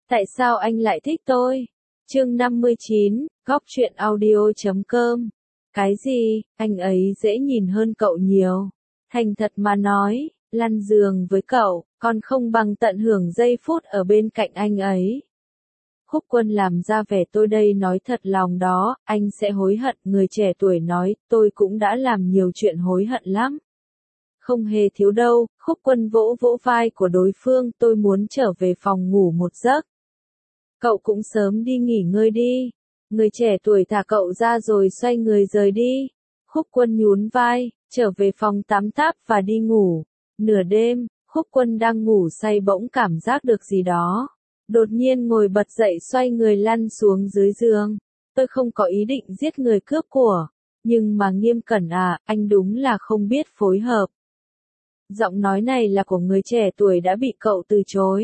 Tại sao anh lại thích tôi? Chương 59, Góc truyện audio.com. Cái gì, anh ấy dễ nhìn hơn cậu nhiều. Thành thật mà nói, lăn giường với cậu, còn không bằng tận hưởng giây phút ở bên cạnh anh ấy. Khúc Quân làm ra vẻ tôi đây nói thật lòng đó, anh sẽ hối hận. Người trẻ tuổi nói, tôi cũng đã làm nhiều chuyện hối hận lắm. Không hề thiếu đâu. Khúc Quân vỗ vỗ vai của đối phương, tôi muốn trở về phòng ngủ một giấc. Cậu cũng sớm đi nghỉ ngơi đi. Người trẻ tuổi thả cậu ra rồi xoay người rời đi. Khúc Quân nhún vai, trở về phòng tắm táp và đi ngủ. Nửa đêm, Khúc Quân đang ngủ say bỗng cảm giác được gì đó. Đột nhiên ngồi bật dậy xoay người lăn xuống dưới giường. Tôi không có ý định giết người cướp của. Nhưng mà Nghiêm Cẩn à, anh đúng là không biết phối hợp. Giọng nói này là của người trẻ tuổi đã bị cậu từ chối.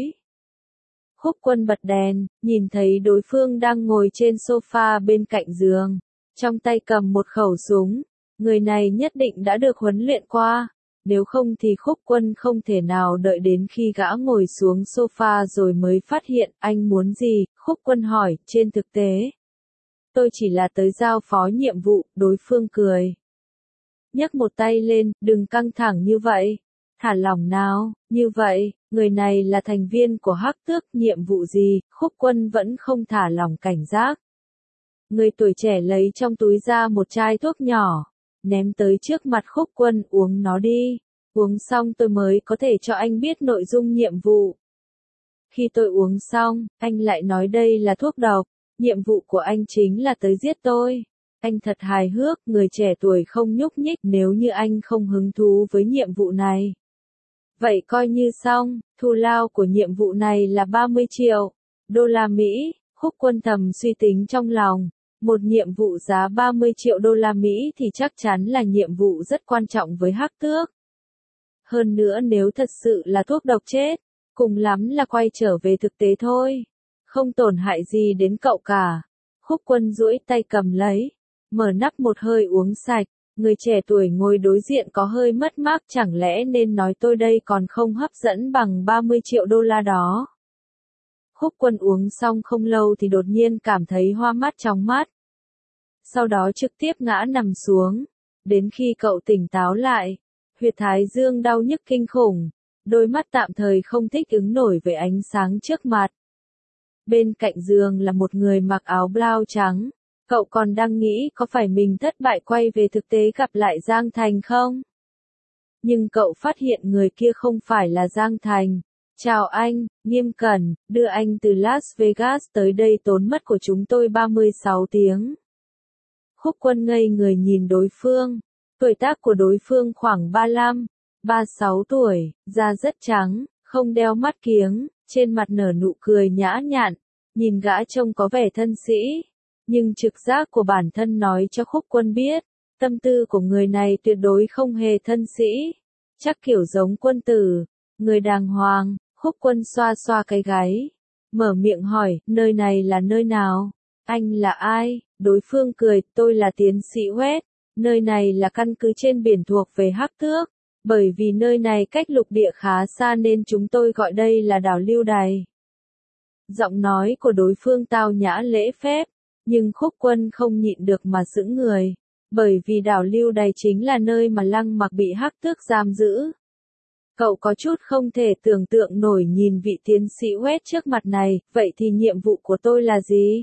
Khúc Quân bật đèn, nhìn thấy đối phương đang ngồi trên sofa bên cạnh giường. Trong tay cầm một khẩu súng. Người này nhất định đã được huấn luyện qua. Nếu không thì Khúc Quân không thể nào đợi đến khi gã ngồi xuống sofa rồi mới phát hiện anh muốn gì. Khúc Quân hỏi, trên thực tế. Tôi chỉ là tới giao phó nhiệm vụ, đối phương cười. Nhấc một tay lên, đừng căng thẳng như vậy. Thả lỏng nào, như vậy, người này là thành viên của Hắc Tước, nhiệm vụ gì, Khúc Quân vẫn không thả lỏng cảnh giác. Người tuổi trẻ lấy trong túi ra một chai thuốc nhỏ, ném tới trước mặt Khúc Quân, uống nó đi, uống xong tôi mới có thể cho anh biết nội dung nhiệm vụ. Khi tôi uống xong, anh lại nói đây là thuốc độc, nhiệm vụ của anh chính là tới giết tôi. Anh thật hài hước, người trẻ tuổi không nhúc nhích, nếu như anh không hứng thú với nhiệm vụ này. Vậy coi như xong, thù lao của nhiệm vụ này là 30 triệu đô la Mỹ, Khúc Quân thầm suy tính trong lòng. Một nhiệm vụ giá 30 triệu đô la Mỹ thì chắc chắn là nhiệm vụ rất quan trọng với Hắc Tước. Hơn nữa nếu thật sự là thuốc độc chết, cùng lắm là quay trở về thực tế thôi. Không tổn hại gì đến cậu cả. Khúc Quân duỗi tay cầm lấy, mở nắp một hơi uống sạch. Người trẻ tuổi ngồi đối diện có hơi mất mát, chẳng lẽ nên nói tôi đây còn không hấp dẫn bằng 30 triệu đô la đó. Khúc Quân uống xong không lâu thì đột nhiên cảm thấy hoa mắt chóng mắt. Sau đó trực tiếp ngã nằm xuống. Đến khi cậu tỉnh táo lại, huyệt thái dương đau nhức kinh khủng, đôi mắt tạm thời không thích ứng nổi với ánh sáng trước mặt. Bên cạnh giường là một người mặc áo blau trắng. Cậu còn đang nghĩ có phải mình thất bại quay về thực tế gặp lại Giang Thành không? Nhưng cậu phát hiện người kia không phải là Giang Thành. Chào anh, Nghiêm Cẩn, đưa anh từ Las Vegas tới đây tốn mất của chúng tôi 36 tiếng. Khúc Quân ngây người nhìn đối phương. Tuổi tác của đối phương khoảng 35, 36 tuổi, da rất trắng, không đeo mắt kiếng, trên mặt nở nụ cười nhã nhặn, nhìn gã trông có vẻ thân sĩ. Nhưng trực giác của bản thân nói cho Khúc Quân biết, tâm tư của người này tuyệt đối không hề thân sĩ. Chắc kiểu giống quân tử, người đàng hoàng. Khúc Quân xoa xoa cái gáy, mở miệng hỏi, nơi này là nơi nào? Anh là ai? Đối phương cười, tôi là tiến sĩ West. Nơi này là căn cứ trên biển thuộc về Hắc Tước. Bởi vì nơi này cách lục địa khá xa nên chúng tôi gọi đây là đảo Lưu Đày. Giọng nói của đối phương tao nhã lễ phép. Nhưng Khúc Quân không nhịn được mà sững người, bởi vì đảo Lưu Đày chính là nơi mà Lăng Mặc bị Hắc Tước giam giữ. Cậu có chút không thể tưởng tượng nổi nhìn vị tiến sĩ West trước mặt này, vậy thì nhiệm vụ của tôi là gì?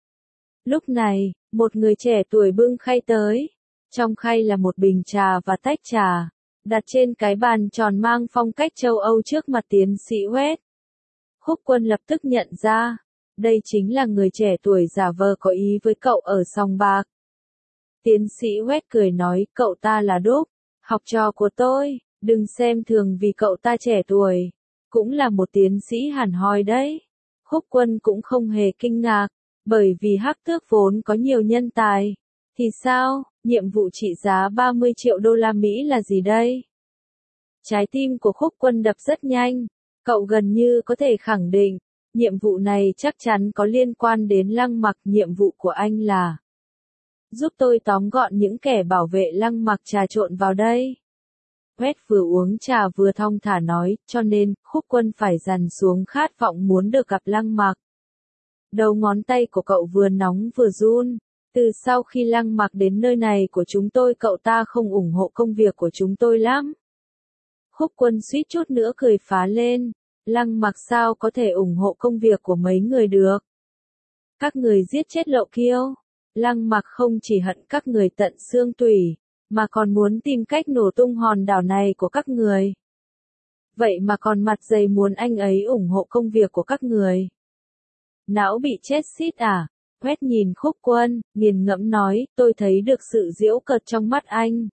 Lúc này, một người trẻ tuổi bưng khay tới. Trong khay là một bình trà và tách trà, đặt trên cái bàn tròn mang phong cách châu Âu trước mặt tiến sĩ West. Khúc Quân lập tức nhận ra. Đây chính là người trẻ tuổi giả vờ có ý với cậu ở sòng bạc. Tiến sĩ West cười nói, cậu ta là Đúc, học trò của tôi, đừng xem thường vì cậu ta trẻ tuổi, cũng là một tiến sĩ hẳn hoi đấy. Khúc Quân cũng không hề kinh ngạc, bởi vì Hắc Tước vốn có nhiều nhân tài. Thì sao, nhiệm vụ trị giá 30 triệu đô la Mỹ là gì đây? Trái tim của Khúc Quân đập rất nhanh, cậu gần như có thể khẳng định. Nhiệm vụ này chắc chắn có liên quan đến Lăng Mặc. Nhiệm vụ của anh là giúp tôi tóm gọn những kẻ bảo vệ Lăng Mặc trà trộn vào đây. West vừa uống trà vừa thong thả nói, cho nên, Khúc Quân phải dằn xuống khát vọng muốn được gặp Lăng Mặc. Đầu ngón tay của cậu vừa nóng vừa run. Từ sau khi Lăng Mặc đến nơi này của chúng tôi cậu ta không ủng hộ công việc của chúng tôi lắm. Khúc Quân suýt chút nữa cười phá lên. Lăng Mặc sao có thể ủng hộ công việc của mấy người được? Các người giết chết Lộ Kiêu. Lăng Mặc không chỉ hận các người tận xương tủy, mà còn muốn tìm cách nổ tung hòn đảo này của các người. Vậy mà còn mặt dày muốn anh ấy ủng hộ công việc của các người. Não bị chết xít à? Quét nhìn Khúc Quân, nghiền ngẫm nói, tôi thấy được sự giễu cợt trong mắt anh.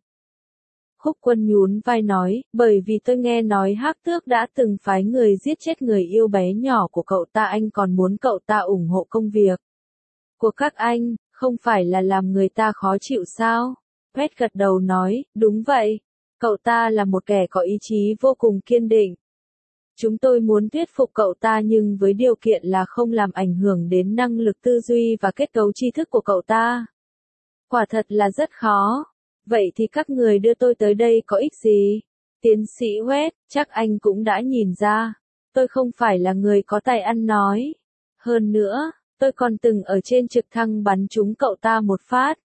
Khúc Quân nhún vai nói, bởi vì tôi nghe nói Hắc Tước đã từng phái người giết chết người yêu bé nhỏ của cậu ta, anh còn muốn cậu ta ủng hộ công việc của các anh, không phải là làm người ta khó chịu sao? Quét gật đầu nói, đúng vậy, cậu ta là một kẻ có ý chí vô cùng kiên định. Chúng tôi muốn thuyết phục cậu ta nhưng với điều kiện là không làm ảnh hưởng đến năng lực tư duy và kết cấu tri thức của cậu ta. Quả thật là rất khó. Vậy thì các người đưa tôi tới đây có ích gì? Tiến sĩ West, chắc anh cũng đã nhìn ra. Tôi không phải là người có tài ăn nói. Hơn nữa, tôi còn từng ở trên trực thăng bắn trúng cậu ta một phát.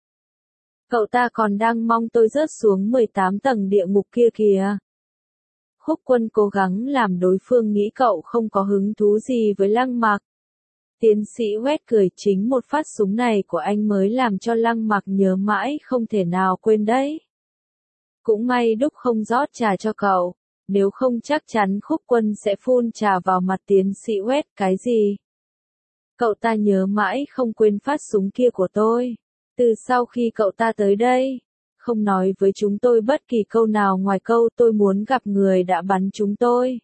Cậu ta còn đang mong tôi rớt xuống 18 tầng địa ngục kia kìa. Khúc Quân cố gắng làm đối phương nghĩ cậu không có hứng thú gì với Lăng Mặc. Tiến sĩ West cười, chính một phát súng này của anh mới làm cho Lăng Mặc nhớ mãi không thể nào quên đấy. Cũng may Đúc không rót trà cho cậu, nếu không chắc chắn Khúc Quân sẽ phun trà vào mặt tiến sĩ West. Cái gì? Cậu ta nhớ mãi không quên phát súng kia của tôi. Từ sau khi cậu ta tới đây, không nói với chúng tôi bất kỳ câu nào ngoài câu tôi muốn gặp người đã bắn chúng tôi.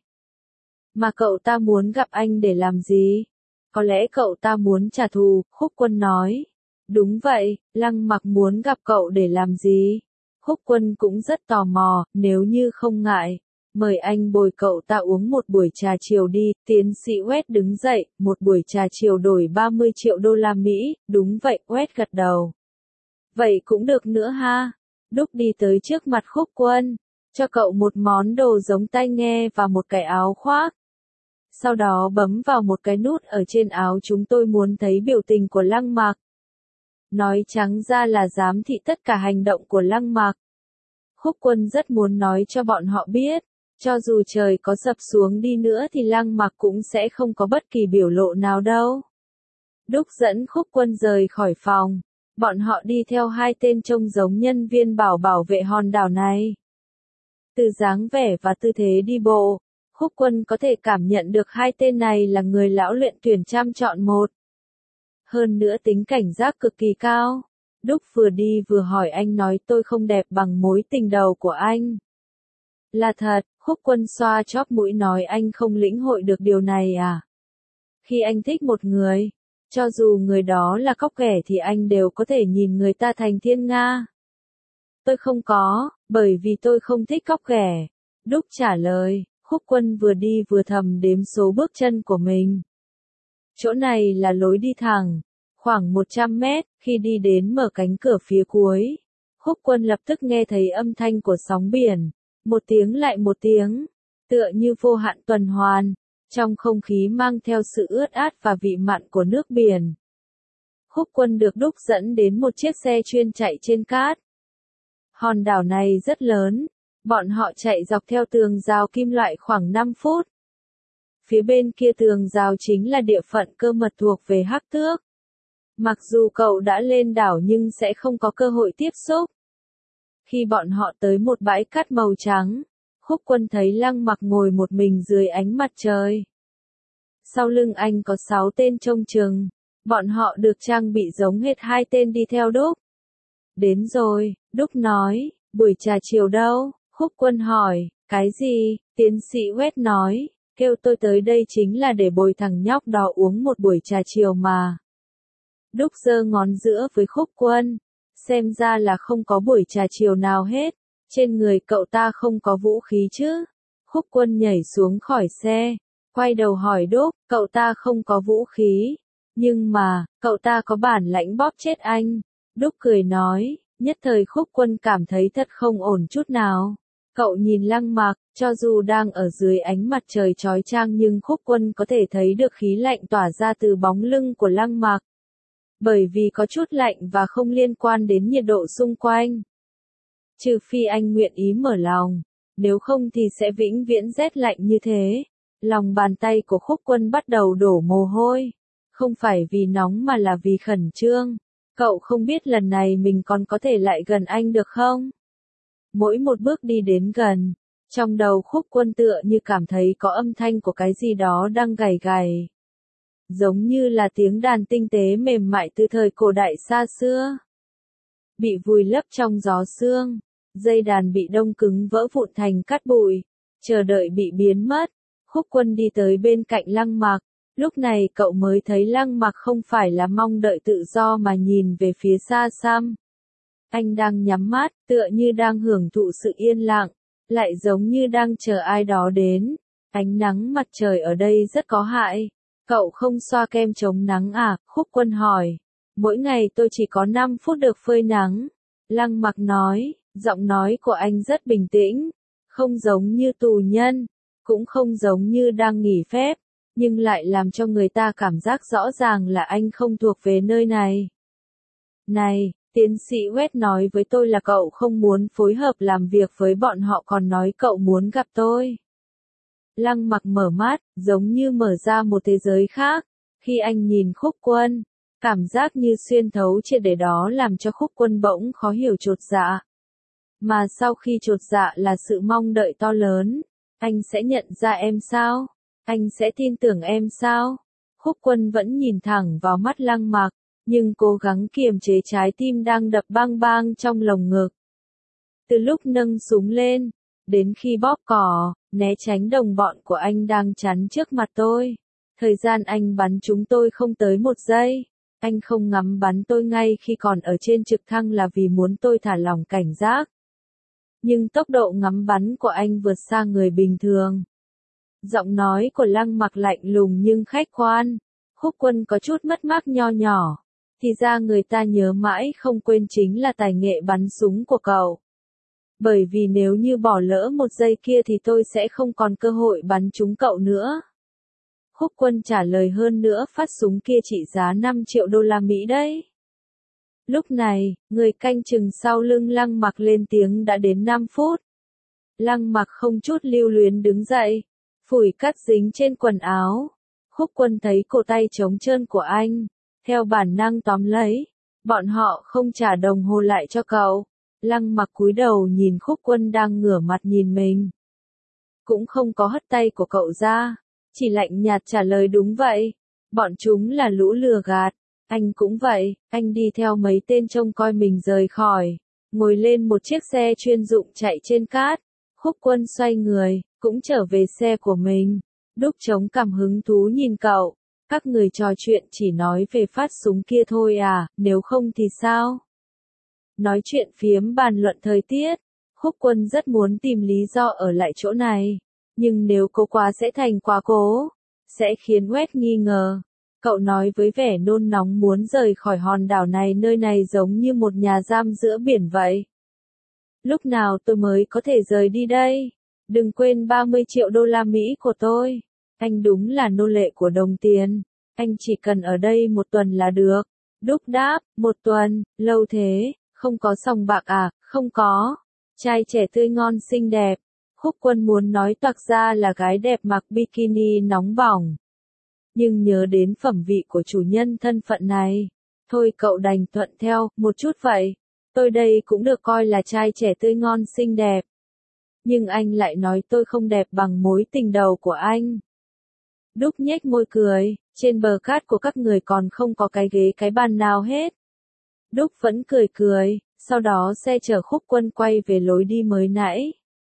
Mà cậu ta muốn gặp anh để làm gì? Có lẽ cậu ta muốn trả thù, Khúc Quân nói. Đúng vậy, Lăng Mặc muốn gặp cậu để làm gì? Khúc Quân cũng rất tò mò, nếu như không ngại, mời anh bồi cậu ta uống một buổi trà chiều đi. Tiến sĩ West đứng dậy, một buổi trà chiều đổi 30 triệu đô la Mỹ, đúng vậy, West gật đầu. Vậy cũng được nữa ha. Đúc đi tới trước mặt Khúc Quân, cho cậu một món đồ giống tai nghe và một cái áo khoác. Sau đó bấm vào một cái nút ở trên áo. Chúng tôi muốn thấy biểu tình của Lăng Mặc. Nói trắng ra là giám thị tất cả hành động của Lăng Mặc. Khúc Quân rất muốn nói cho bọn họ biết, cho dù trời có sập xuống đi nữa thì Lăng Mặc cũng sẽ không có bất kỳ biểu lộ nào đâu. Đúc dẫn Khúc Quân rời khỏi phòng. Bọn họ đi theo hai tên trông giống nhân viên bảo vệ hòn đảo này. Từ dáng vẻ và tư thế đi bộ, Khúc Quân có thể cảm nhận được hai tên này là người lão luyện tuyển chăm chọn một. Hơn nữa tính cảnh giác cực kỳ cao. Đúc vừa đi vừa hỏi, anh nói tôi không đẹp bằng mối tình đầu của anh. Là thật, Khúc Quân xoa chóp mũi nói, anh không lĩnh hội được điều này à? Khi anh thích một người, cho dù người đó là cóc ghẻ thì anh đều có thể nhìn người ta thành thiên nga. Tôi không có, bởi vì tôi không thích cóc ghẻ. Đúc trả lời. Khúc Quân vừa đi vừa thầm đếm số bước chân của mình. Chỗ này là lối đi thẳng, khoảng 100 mét, khi đi đến mở cánh cửa phía cuối. Khúc Quân lập tức nghe thấy âm thanh của sóng biển, một tiếng lại một tiếng, tựa như vô hạn tuần hoàn, trong không khí mang theo sự ướt át và vị mặn của nước biển. Khúc Quân được Đúc dẫn đến một chiếc xe chuyên chạy trên cát. Hòn đảo này rất lớn. Bọn họ chạy dọc theo tường rào kim loại khoảng 5 phút. Phía bên kia tường rào chính là địa phận cơ mật thuộc về Hắc Tước. Mặc dù cậu đã lên đảo nhưng sẽ không có cơ hội tiếp xúc. Khi bọn họ tới một bãi cát màu trắng, Khúc Quân thấy Lăng Mặc ngồi một mình dưới ánh mặt trời. Sau lưng anh có 6 tên trông chừng. Bọn họ được trang bị giống hệt hai tên đi theo Đúc. Đến rồi, Đúc nói, buổi trà chiều đâu? Khúc Quân hỏi, cái gì? Tiến sĩ West nói, kêu tôi tới đây chính là để bồi thằng nhóc đó uống một buổi trà chiều mà. Đúc giơ ngón giữa với Khúc Quân, xem ra là không có buổi trà chiều nào hết, trên người cậu ta không có vũ khí chứ. Khúc Quân nhảy xuống khỏi xe, quay đầu hỏi Đúc, cậu ta không có vũ khí, nhưng mà, cậu ta có bản lãnh bóp chết anh. Đúc cười nói, nhất thời Khúc Quân cảm thấy thật không ổn chút nào. Cậu nhìn Lăng Mặc, cho dù đang ở dưới ánh mặt trời chói chang nhưng Khúc Quân có thể thấy được khí lạnh tỏa ra từ bóng lưng của Lăng Mặc. Bởi vì có chút lạnh và không liên quan đến nhiệt độ xung quanh. Trừ phi anh nguyện ý mở lòng, nếu không thì sẽ vĩnh viễn rét lạnh như thế. Lòng bàn tay của Khúc Quân bắt đầu đổ mồ hôi. Không phải vì nóng mà là vì khẩn trương. Cậu không biết lần này mình còn có thể lại gần anh được không? Mỗi một bước đi đến gần, trong đầu Khúc Quân tựa như cảm thấy có âm thanh của cái gì đó đang gảy gảy. Giống như là tiếng đàn tinh tế mềm mại từ thời cổ đại xa xưa. Bị vùi lấp trong gió sương, dây đàn bị đông cứng vỡ vụn thành cát bụi, chờ đợi bị biến mất. Khúc Quân đi tới bên cạnh Lăng Mặc, lúc này cậu mới thấy Lăng Mặc không phải là mong đợi tự do mà nhìn về phía xa xăm. Anh đang nhắm mắt, tựa như đang hưởng thụ sự yên lặng, lại giống như đang chờ ai đó đến. Ánh nắng mặt trời ở đây rất có hại. Cậu không xoa kem chống nắng à? Khúc Quân hỏi. Mỗi ngày tôi chỉ có 5 phút được phơi nắng. Lăng Mặc nói, giọng nói của anh rất bình tĩnh, không giống như tù nhân, cũng không giống như đang nghỉ phép, nhưng lại làm cho người ta cảm giác rõ ràng là anh không thuộc về nơi này. Này, tiến sĩ West nói với tôi là cậu không muốn phối hợp làm việc với bọn họ, còn nói cậu muốn gặp tôi. Lăng Mặc mở mắt, giống như mở ra một thế giới khác. Khi anh nhìn Khúc Quân, cảm giác như xuyên thấu triệt để đó làm cho Khúc Quân bỗng khó hiểu chột dạ. Mà sau khi chột dạ là sự mong đợi to lớn. Anh sẽ nhận ra em sao? Anh sẽ tin tưởng em sao? Khúc Quân vẫn nhìn thẳng vào mắt Lăng Mặc, nhưng cố gắng kiềm chế trái tim đang đập bang bang trong lồng ngực. Từ lúc nâng súng lên, đến khi bóp cò, né tránh đồng bọn của anh đang chắn trước mặt tôi. Thời gian anh bắn chúng tôi không tới 1 giây. Anh không ngắm bắn tôi ngay khi còn ở trên trực thăng là vì muốn tôi thả lỏng cảnh giác. Nhưng tốc độ ngắm bắn của anh vượt xa người bình thường. Giọng nói của Lăng Mặc lạnh lùng nhưng khách quan. Khúc Quân có chút mất mát nho nhỏ. Thì ra người ta nhớ mãi không quên chính là tài nghệ bắn súng của cậu. Bởi vì nếu như bỏ lỡ 1 giây kia thì tôi sẽ không còn cơ hội bắn trúng cậu nữa. Khúc Quân trả lời, hơn nữa phát súng kia trị giá 5 triệu đô la Mỹ đấy. Lúc này, người canh chừng sau lưng Lăng Mặc lên tiếng đã đến 5 phút. Lăng Mặc không chút lưu luyến đứng dậy, phủi cát dính trên quần áo. Khúc Quân thấy cổ tay trống trơn của anh, theo bản năng tóm lấy. Bọn họ không trả đồng hồ lại cho cậu. Lăng Mặc cúi đầu nhìn Khúc Quân đang ngửa mặt nhìn mình. Cũng không có hất tay của cậu ra, chỉ lạnh nhạt trả lời đúng vậy. Bọn chúng là lũ lừa gạt. Anh cũng vậy, anh đi theo mấy tên trông coi mình rời khỏi, ngồi lên một chiếc xe chuyên dụng chạy trên cát. Khúc Quân xoay người, cũng trở về xe của mình. Đúc chống cảm hứng thú nhìn cậu. Các người trò chuyện chỉ nói về phát súng kia thôi à, nếu không thì sao? Nói chuyện phiếm bàn luận thời tiết. Khúc Quân rất muốn tìm lý do ở lại chỗ này. Nhưng nếu cố quá sẽ thành quá cố. Sẽ khiến West nghi ngờ. Cậu nói với vẻ nôn nóng muốn rời khỏi hòn đảo này, nơi này giống như một nhà giam giữa biển vậy. Lúc nào tôi mới có thể rời đi đây? Đừng quên 30 triệu đô la Mỹ của tôi. Anh đúng là nô lệ của đồng tiền. Anh chỉ cần ở đây 1 tuần là được. Đúc đáp, 1 tuần, lâu thế, không có sòng bạc à? Không có. Trai trẻ tươi ngon xinh đẹp. Khúc Quân muốn nói toạc ra là gái đẹp mặc bikini nóng bỏng. Nhưng nhớ đến phẩm vị của chủ nhân thân phận này. Thôi cậu đành thuận theo, một chút vậy. Tôi đây cũng được coi là trai trẻ tươi ngon xinh đẹp. Nhưng anh lại nói tôi không đẹp bằng mối tình đầu của anh. Đúc nhếch môi cười, trên bờ cát của các người còn không có cái ghế cái bàn nào hết. Đúc vẫn cười cười, sau đó xe chở Khúc Quân quay về lối đi mới nãy.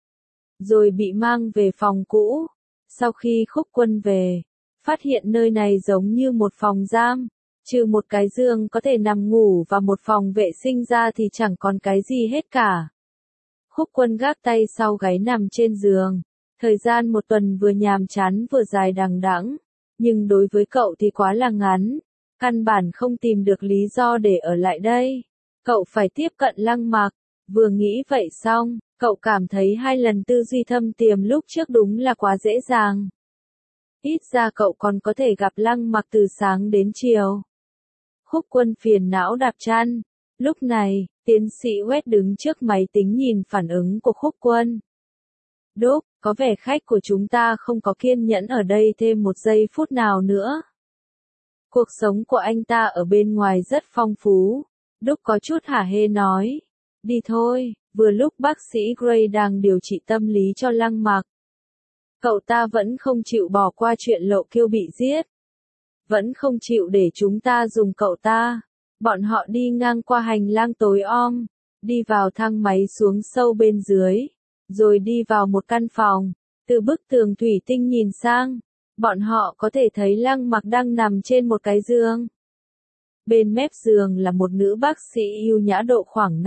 Rồi bị mang về phòng cũ. Sau khi Khúc Quân về, phát hiện nơi này giống như một phòng giam. Trừ một cái giường có thể nằm ngủ và một phòng vệ sinh ra thì chẳng còn cái gì hết cả. Khúc Quân gác tay sau gáy nằm trên giường. Thời gian 1 tuần vừa nhàm chán vừa dài đằng đẵng, nhưng đối với cậu thì quá là ngắn. Căn bản không tìm được lý do để ở lại đây. Cậu phải tiếp cận Lăng Mặc, Vừa nghĩ vậy xong, cậu cảm thấy 2 lần tư duy thâm tiềm lúc trước đúng là quá dễ dàng. Ít ra cậu còn có thể gặp Lăng Mặc từ sáng đến chiều. Khúc Quân phiền não đạp chăn. Lúc này, tiến sĩ West đứng trước máy tính nhìn phản ứng của Khúc Quân. Đúc, có vẻ khách của chúng ta không có kiên nhẫn ở đây thêm một giây phút nào nữa. Cuộc sống của anh ta ở bên ngoài rất phong phú. Đúc có chút hả hê nói. Đi thôi, vừa lúc bác sĩ Gray đang điều trị tâm lý cho Lăng Mặc. Cậu ta vẫn không chịu bỏ qua chuyện Lộ Kiêu bị giết. Vẫn không chịu để chúng ta dùng cậu ta. Bọn họ đi ngang qua hành lang tối om, đi vào thang máy xuống sâu bên dưới, rồi đi vào một căn phòng. Từ bức tường thủy tinh nhìn sang, bọn họ có thể thấy Lăng Mặc đang nằm trên một cái giường. Bên mép giường là một nữ bác sĩ yêu nhã độ khoảng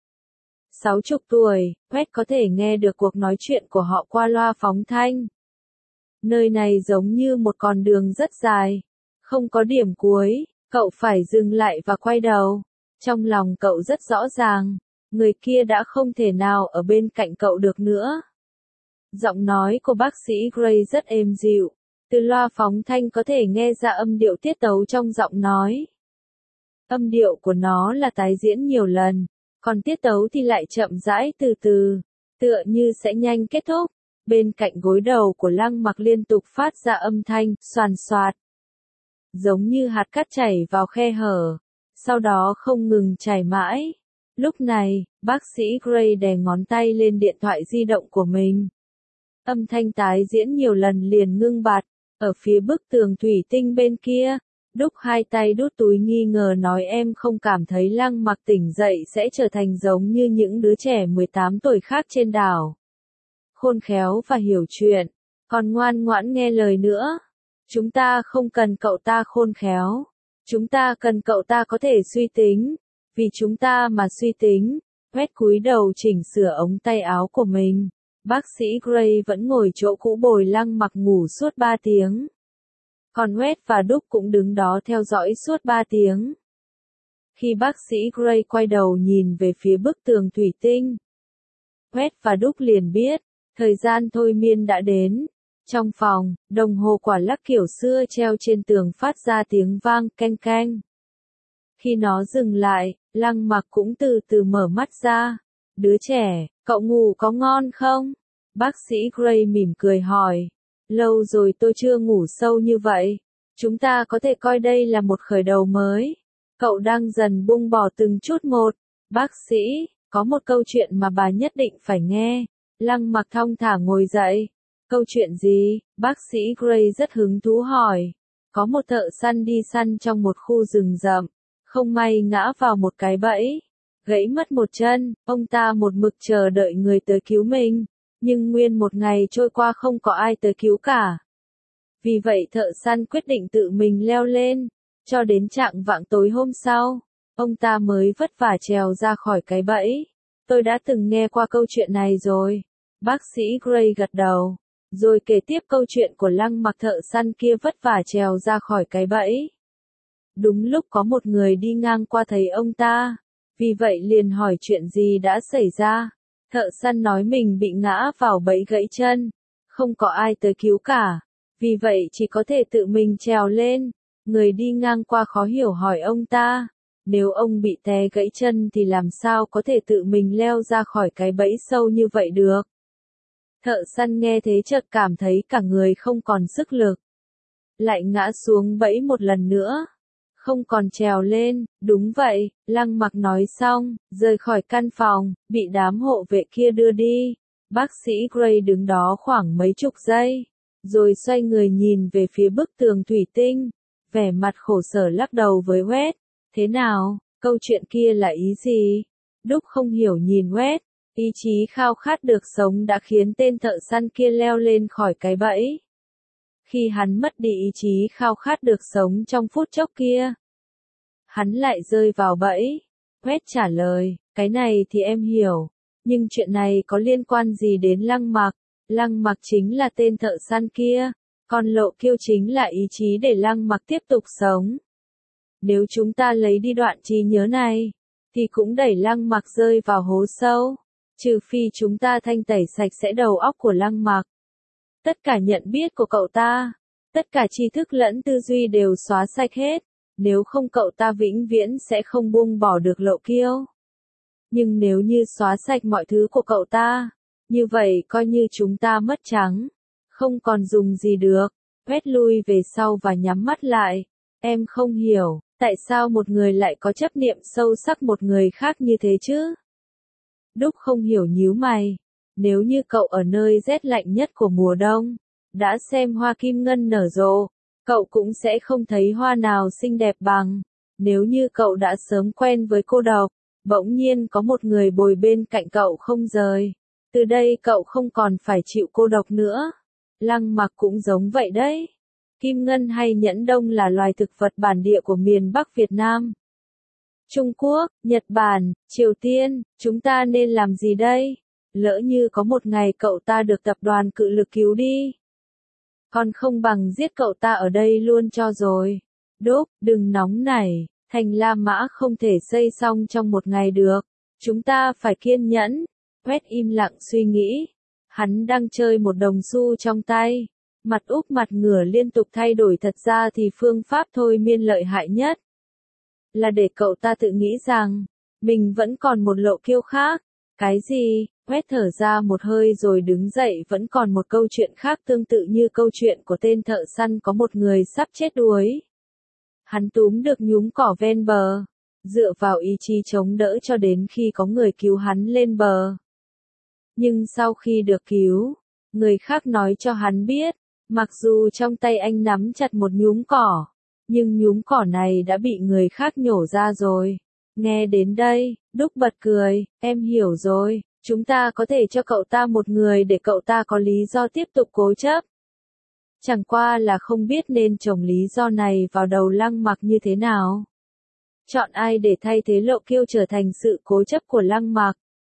60 tuổi, West có thể nghe được cuộc nói chuyện của họ qua loa phóng thanh. Nơi này giống như một con đường rất dài, không có điểm cuối, cậu phải dừng lại và quay đầu. Trong lòng cậu rất rõ ràng, người kia đã không thể nào ở bên cạnh cậu được nữa. Giọng nói của bác sĩ Gray rất êm dịu, từ loa phóng thanh có thể nghe ra âm điệu tiết tấu trong giọng nói. Âm điệu của nó là tái diễn nhiều lần, còn tiết tấu thì lại chậm rãi từ từ, tựa như sẽ nhanh kết thúc. Bên cạnh gối đầu của Lăng Mặc liên tục phát ra âm thanh xoàn xoạt, giống như hạt cát chảy vào khe hở, sau đó không ngừng chảy mãi. Lúc này, bác sĩ Gray đè ngón tay lên điện thoại di động của mình. Âm thanh tái diễn nhiều lần liền ngưng bặt. Ở phía bức tường thủy tinh bên kia, Đúc hai tay đút túi nghi ngờ nói em không cảm thấy Lăng Mặc tỉnh dậy sẽ trở thành giống như những đứa trẻ 18 tuổi khác trên đảo. Khôn khéo và hiểu chuyện, còn ngoan ngoãn nghe lời nữa. Chúng ta không cần cậu ta khôn khéo. Chúng ta cần cậu ta có thể suy tính. Vì chúng ta mà suy tính. West cúi đầu chỉnh sửa ống tay áo của mình. Bác sĩ Gray vẫn ngồi chỗ cũ bồi Lăng Mặc ngủ suốt 3 tiếng. Còn West và Đúc cũng đứng đó theo dõi suốt 3 tiếng. Khi bác sĩ Gray quay đầu nhìn về phía bức tường thủy tinh, West và Đúc liền biết, thời gian thôi miên đã đến. Trong phòng, đồng hồ quả lắc kiểu xưa treo trên tường phát ra tiếng vang keng keng. Khi nó dừng lại, Lăng Mặc cũng từ từ mở mắt ra. Đứa trẻ, cậu ngủ có ngon không? Bác sĩ Gray mỉm cười hỏi. Lâu rồi tôi chưa ngủ sâu như vậy. Chúng ta có thể coi đây là một khởi đầu mới. Cậu đang dần buông bỏ từng chút một. Bác sĩ, có một câu chuyện mà bà nhất định phải nghe. Lăng Mặc thong thả ngồi dậy. Câu chuyện gì? Bác sĩ Gray rất hứng thú hỏi. Có một thợ săn đi săn trong một khu rừng rậm. Không may ngã vào một cái bẫy. Gãy mất một chân, ông ta một mực chờ đợi người tới cứu mình. Nhưng nguyên một ngày trôi qua không có ai tới cứu cả. Vì vậy thợ săn quyết định tự mình leo lên. Cho đến chạng vạng tối hôm sau, ông ta mới vất vả trèo ra khỏi cái bẫy. Tôi đã từng nghe qua câu chuyện này rồi. Bác sĩ Gray gật đầu. Rồi kể tiếp câu chuyện của Lăng Mặc thợ săn kia vất vả trèo ra khỏi cái bẫy. Đúng lúc có một người đi ngang qua thấy ông ta. Vì vậy liền hỏi chuyện gì đã xảy ra. Thợ săn nói mình bị ngã vào bẫy gãy chân. Không có ai tới cứu cả. Vì vậy chỉ có thể tự mình trèo lên. Người đi ngang qua khó hiểu hỏi ông ta. Nếu ông bị té gãy chân thì làm sao có thể tự mình leo ra khỏi cái bẫy sâu như vậy được? Thợ săn nghe thế chợt cảm thấy cả người không còn sức lực. Lại ngã xuống bẫy một lần nữa. Không còn trèo lên, đúng vậy, Lăng Mặc nói xong, rời khỏi căn phòng, bị đám hộ vệ kia đưa đi. Bác sĩ Gray đứng đó khoảng mấy chục giây, rồi xoay người nhìn về phía bức tường thủy tinh, vẻ mặt khổ sở lắc đầu với West. Thế nào, câu chuyện kia là ý gì? Đúc không hiểu nhìn West, ý chí khao khát được sống đã khiến tên thợ săn kia leo lên khỏi cái bẫy. Khi hắn mất đi ý chí khao khát được sống trong phút chốc kia, hắn lại rơi vào bẫy. West trả lời, cái này thì em hiểu, nhưng chuyện này có liên quan gì đến Lăng Mặc? Lăng Mặc chính là tên thợ săn kia, còn Lộ Kiêu chính là ý chí để Lăng Mặc tiếp tục sống. Nếu chúng ta lấy đi đoạn trí nhớ này, thì cũng đẩy Lăng Mặc rơi vào hố sâu. Trừ phi chúng ta thanh tẩy sạch sẽ đầu óc của Lăng Mặc. Tất cả nhận biết của cậu ta, tất cả tri thức lẫn tư duy đều xóa sạch hết, nếu không cậu ta vĩnh viễn sẽ không buông bỏ được Lộ Kiêu. Nhưng nếu như xóa sạch mọi thứ của cậu ta, như vậy coi như chúng ta mất trắng, không còn dùng gì được. Quét lui về sau và nhắm mắt lại. Em không hiểu, tại sao một người lại có chấp niệm sâu sắc một người khác như thế chứ? Đúc không hiểu nhíu mày. Nếu như cậu ở nơi rét lạnh nhất của mùa đông, đã xem hoa kim ngân nở rộ, cậu cũng sẽ không thấy hoa nào xinh đẹp bằng. Nếu như cậu đã sớm quen với cô độc, bỗng nhiên có một người bồi bên cạnh cậu không rời, từ đây cậu không còn phải chịu cô độc nữa. Lăng Mặc cũng giống vậy đấy. Kim ngân hay nhẫn đông là loài thực vật bản địa của miền Bắc Việt Nam. Trung Quốc, Nhật Bản, Triều Tiên, chúng ta nên làm gì đây? Lỡ như có một ngày cậu ta được tập đoàn cự lực cứu đi. Còn không bằng giết cậu ta ở đây luôn cho rồi. Đúc, đừng nóng nảy, thành La Mã không thể xây xong trong một ngày được. Chúng ta phải kiên nhẫn. Quét im lặng suy nghĩ. Hắn đang chơi một đồng xu trong tay. Mặt úp mặt ngửa liên tục thay đổi, thật ra thì phương pháp thôi miên lợi hại nhất là để cậu ta tự nghĩ rằng mình vẫn còn một Lộ Kiêu khác. Cái gì? Quét thở ra một hơi rồi đứng dậy, vẫn còn một câu chuyện khác tương tự như câu chuyện của tên thợ săn có một người sắp chết đuối. Hắn túm được nhúm cỏ ven bờ, dựa vào ý chí chống đỡ cho đến khi có người cứu hắn lên bờ. Nhưng sau khi được cứu, người khác nói cho hắn biết, mặc dù trong tay anh nắm chặt một nhúm cỏ, nhưng nhúm cỏ này đã bị người khác nhổ ra rồi. Nghe đến đây, Đúc bật cười, em hiểu rồi, chúng ta có thể cho cậu ta một người để cậu ta có lý do tiếp tục cố chấp. Chẳng qua là không biết nên trồng lý do này vào đầu Lăng Mặc như thế nào. Chọn ai để thay thế Lộ Kiêu trở thành sự cố chấp của Lăng Mặc?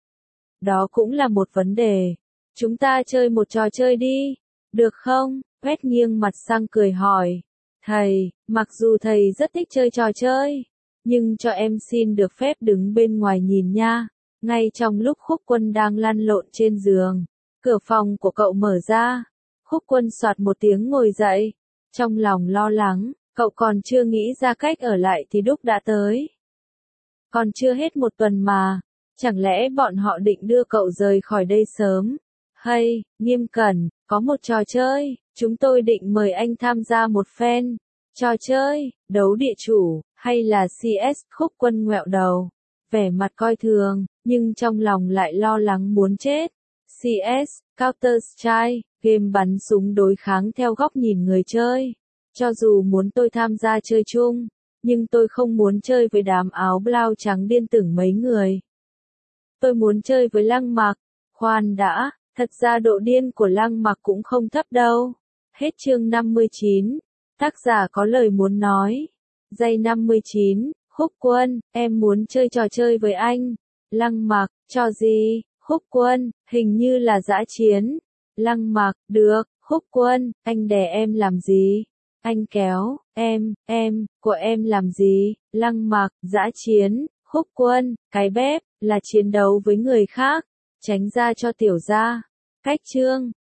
Đó cũng là một vấn đề. Chúng ta chơi một trò chơi đi, được không? Quét nghiêng mặt sang cười hỏi. Thầy, mặc dù thầy rất thích chơi trò chơi, nhưng cho em xin được phép đứng bên ngoài nhìn nha. Ngay trong lúc Khúc Quân đang lăn lộn trên giường, cửa phòng của cậu mở ra. Khúc Quân soạt một tiếng ngồi dậy, trong lòng lo lắng, cậu còn chưa nghĩ ra cách ở lại thì Đúc đã tới. Còn chưa hết một tuần mà, chẳng lẽ bọn họ định đưa cậu rời khỏi đây sớm? Hay, Nghiêm Cẩn, có một trò chơi, chúng tôi định mời anh tham gia một phen. Trò chơi, đấu địa chủ, hay là CS? Khúc Quân ngoẹo đầu, vẻ mặt coi thường, nhưng trong lòng lại lo lắng muốn chết. CS, Counter-Strike, game bắn súng đối kháng theo góc nhìn người chơi. Cho dù muốn tôi tham gia chơi chung, nhưng tôi không muốn chơi với đám áo blau trắng điên tưởng mấy người. Tôi muốn chơi với Lăng Mặc. Khoan đã, thật ra độ điên của Lăng Mặc cũng không thấp đâu. Hết chương 59. Tác giả có lời muốn nói. Giây 59, Khúc Quân, em muốn chơi trò chơi với anh. Lăng Mặc, trò gì? Khúc Quân, hình như là dã chiến. Lăng Mặc, được. Khúc Quân, anh đè em làm gì? Anh kéo, của em làm gì? Lăng Mặc, dã chiến. Khúc Quân, cái bếp, là chiến đấu với người khác. Tránh ra cho tiểu gia. Cách chương.